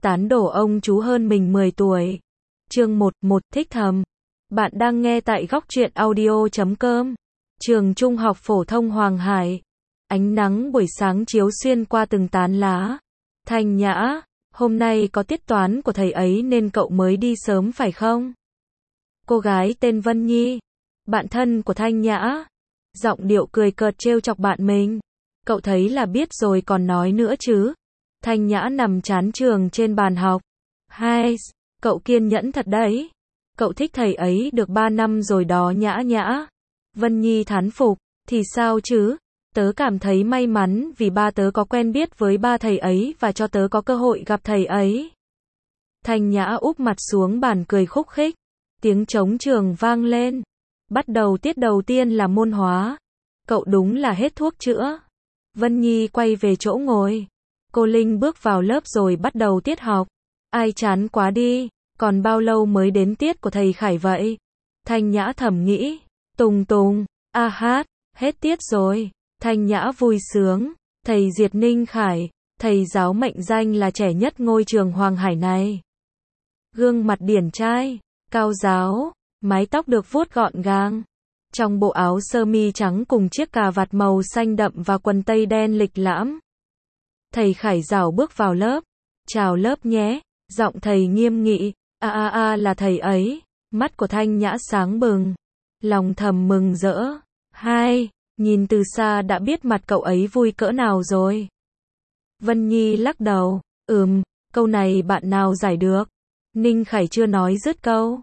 tán đổ ông chú hơn mình 10 tuổi. Chương 1, thích thầm. Bạn đang nghe tại góc truyện audio.com. Trường Trung học phổ thông Hoàng Hải. Ánh nắng buổi sáng chiếu xuyên qua từng tán lá. Thanh Nhã, hôm nay có tiết toán của thầy ấy nên cậu mới đi sớm phải không? Cô gái tên Vân Nhi, bạn thân của Thanh Nhã. Giọng điệu cười cợt trêu chọc bạn mình. Cậu thấy là biết rồi còn nói nữa chứ. Thanh Nhã nằm chán trường trên bàn học. Hai, cậu kiên nhẫn thật đấy. Cậu thích thầy ấy được 3 năm rồi đó Nhã Nhã. Vân Nhi thán phục, thì sao chứ? Tớ cảm thấy may mắn vì ba tớ có quen biết với ba thầy ấy và cho tớ có cơ hội gặp thầy ấy. Thanh Nhã úp mặt xuống bàn cười khúc khích. Tiếng trống trường vang lên. Bắt đầu tiết đầu tiên là môn hóa. Cậu đúng là hết thuốc chữa. Vân Nhi quay về chỗ ngồi. Cô Linh bước vào lớp rồi bắt đầu tiết học. Ai chán quá đi, còn bao lâu mới đến tiết của thầy Khải vậy? Thanh Nhã thầm nghĩ. Tùng tùng, a hát, hết tiết rồi. Thanh Nhã vui sướng. Thầy Diệt Ninh Khải, thầy giáo mệnh danh là trẻ nhất ngôi trường Hoàng Hải này. Gương mặt điển trai, cao ráo, mái tóc được vuốt gọn gàng. Trong bộ áo sơ mi trắng cùng chiếc cà vạt màu xanh đậm và quần tây đen lịch lãm. Thầy Khải rảo bước vào lớp. Chào lớp nhé. Giọng thầy nghiêm nghị. Là thầy ấy. Mắt của Thanh Nhã sáng bừng. Lòng thầm mừng rỡ. Hai, nhìn từ xa đã biết mặt cậu ấy vui cỡ nào rồi. Vân Nhi lắc đầu. Câu này bạn nào giải được? Ninh Khải chưa nói dứt câu.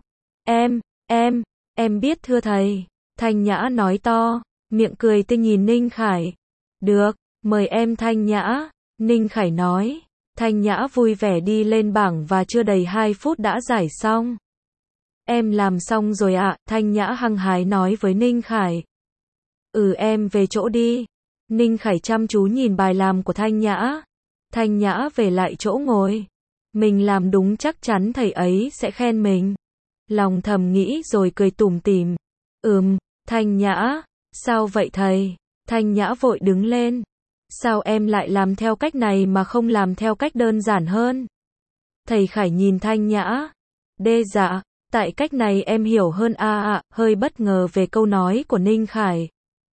Em biết thưa thầy. Thanh Nhã nói to, miệng cười tinh nhìn Ninh Khải. Được, mời em Thanh Nhã. Ninh Khải nói. Thanh Nhã vui vẻ đi lên bảng và chưa đầy 2 phút đã giải xong. Em làm xong rồi ạ, Thanh Nhã hăng hái nói với Ninh Khải. Em về chỗ đi. Ninh Khải chăm chú nhìn bài làm của Thanh Nhã. Thanh Nhã về lại chỗ ngồi. Mình làm đúng chắc chắn thầy ấy sẽ khen mình. Lòng thầm nghĩ rồi cười tủm tỉm. Thanh Nhã, sao vậy thầy? Thanh Nhã vội đứng lên. Sao em lại làm theo cách này mà không làm theo cách đơn giản hơn? Thầy Khải nhìn Thanh Nhã. Dạ, tại cách này em hiểu hơn hơi bất ngờ về câu nói của Ninh Khải.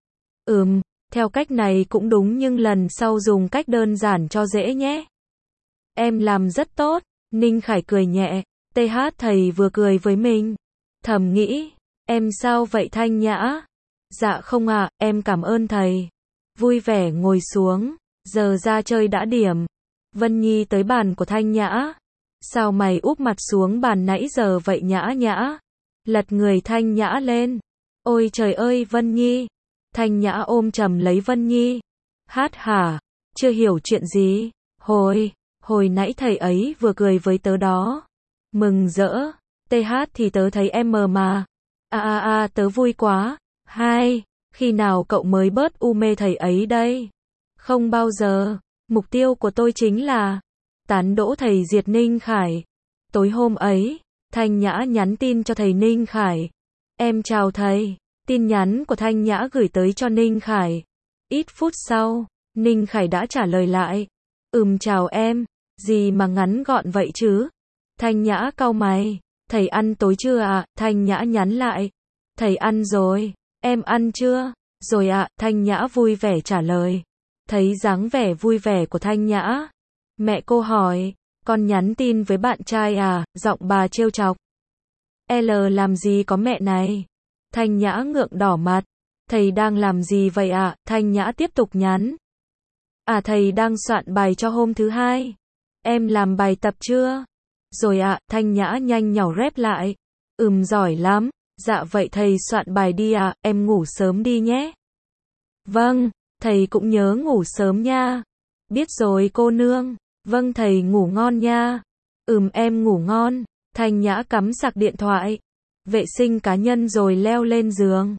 Theo cách này cũng đúng nhưng lần sau dùng cách đơn giản cho dễ nhé. Em làm rất tốt, Ninh Khải cười nhẹ. Thầy vừa cười với mình. Thầm nghĩ. Em sao vậy Thanh Nhã? Dạ không ạ, em cảm ơn thầy. Vui vẻ ngồi xuống, giờ ra chơi đã điểm. Vân Nhi tới bàn của Thanh Nhã. Sao mày úp mặt xuống bàn nãy giờ vậy Nhã Nhã? Lật người Thanh Nhã lên. Ôi trời ơi Vân Nhi. Thanh Nhã ôm chầm lấy Vân Nhi. Hát hả? Chưa hiểu chuyện gì? Hồi nãy thầy ấy vừa cười với tớ đó. Mừng rỡ. Thì tớ thấy em mờ mà. Tớ vui quá. Hai, khi nào cậu mới bớt mê thầy ấy đây? Không bao giờ. Mục tiêu của tôi chính là tán đỗ thầy Diệt Ninh Khải. Tối hôm ấy, Thanh Nhã nhắn tin cho thầy Ninh Khải. Em chào thầy. Tin nhắn của Thanh Nhã gửi tới cho Ninh Khải. Ít phút sau, Ninh Khải đã trả lời lại. Chào em. Gì mà ngắn gọn vậy chứ? Thanh Nhã cau mày. Thầy ăn tối chưa ạ? Thanh Nhã nhắn lại. Thầy ăn rồi. Em ăn chưa? Rồi ạ, Thanh Nhã vui vẻ trả lời. Thấy dáng vẻ vui vẻ của Thanh Nhã. Mẹ cô hỏi. Con nhắn tin với bạn trai à? Giọng bà trêu chọc. Làm gì có mẹ này? Thanh Nhã ngượng đỏ mặt. Thầy đang làm gì vậy ạ? Thanh Nhã tiếp tục nhắn. Thầy đang soạn bài cho hôm thứ hai. Em làm bài tập chưa? Rồi ạ, Thanh Nhã nhanh nhỏ rép lại. Giỏi lắm. Dạ vậy thầy soạn bài đi ạ, em ngủ sớm đi nhé. Vâng, thầy cũng nhớ ngủ sớm nha. Biết rồi cô nương. Vâng thầy ngủ ngon nha. Em ngủ ngon. Thanh Nhã cắm sạc điện thoại. Vệ sinh cá nhân rồi leo lên giường.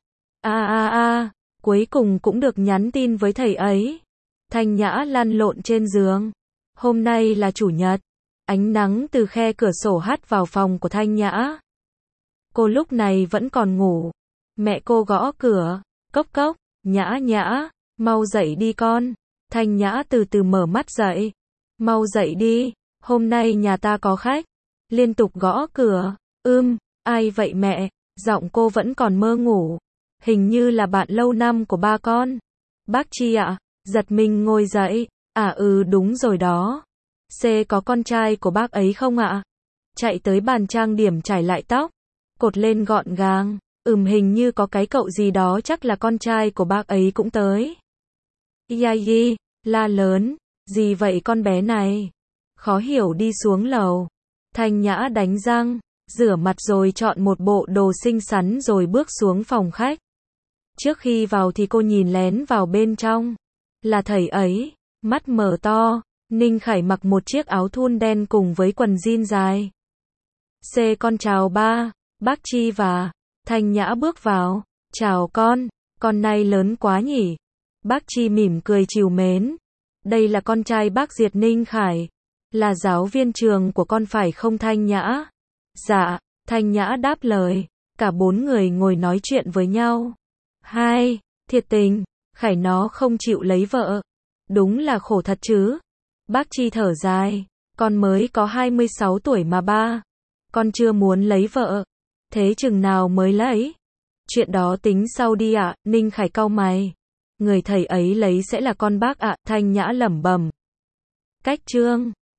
Cuối cùng cũng được nhắn tin với thầy ấy. Thanh Nhã lăn lộn trên giường. Hôm nay là chủ nhật. Ánh nắng từ khe cửa sổ hắt vào phòng của Thanh Nhã. Cô lúc này vẫn còn ngủ. Mẹ cô gõ cửa. Cốc cốc. Nhã Nhã. Mau dậy đi con. Thanh Nhã từ từ mở mắt dậy. Mau dậy đi. Hôm nay nhà ta có khách. Liên tục gõ cửa. Ai vậy mẹ? Giọng cô vẫn còn mơ ngủ. Hình như là bạn lâu năm của ba con. Bác Chi ạ. Giật mình ngồi dậy. Đúng rồi đó. C có con trai của bác ấy không ạ? Chạy tới bàn trang điểm chải lại tóc. Cột lên gọn gàng. Hình như có cái cậu gì đó chắc là con trai của bác ấy cũng tới. Yagi, la lớn. Gì vậy con bé này? Khó hiểu đi xuống lầu. Thanh Nhã đánh răng, rửa mặt rồi chọn một bộ đồ xinh xắn rồi bước xuống phòng khách. Trước khi vào thì cô nhìn lén vào bên trong. Là thầy ấy, mắt mở to. Ninh Khải mặc một chiếc áo thun đen cùng với quần jean dài. C con chào ba, bác Chi và Thanh Nhã bước vào. Chào con này lớn quá nhỉ? Bác Chi mỉm cười trìu mến. Đây là con trai bác Diệt Ninh Khải. Là giáo viên trường của con phải không Thanh Nhã? Dạ, Thanh Nhã đáp lời. Cả bốn người ngồi nói chuyện với nhau. Hai, thiệt tình, Khải nó không chịu lấy vợ. Đúng là khổ thật chứ. Bác Chi thở dài. Con mới có 26 tuổi mà ba. Con chưa muốn lấy vợ. Thế chừng nào mới lấy? Chuyện đó tính sau đi ạ. Ninh Khải cau mày. Người thầy ấy lấy sẽ là con bác ạ. Thanh Nhã lẩm bẩm. Cách chương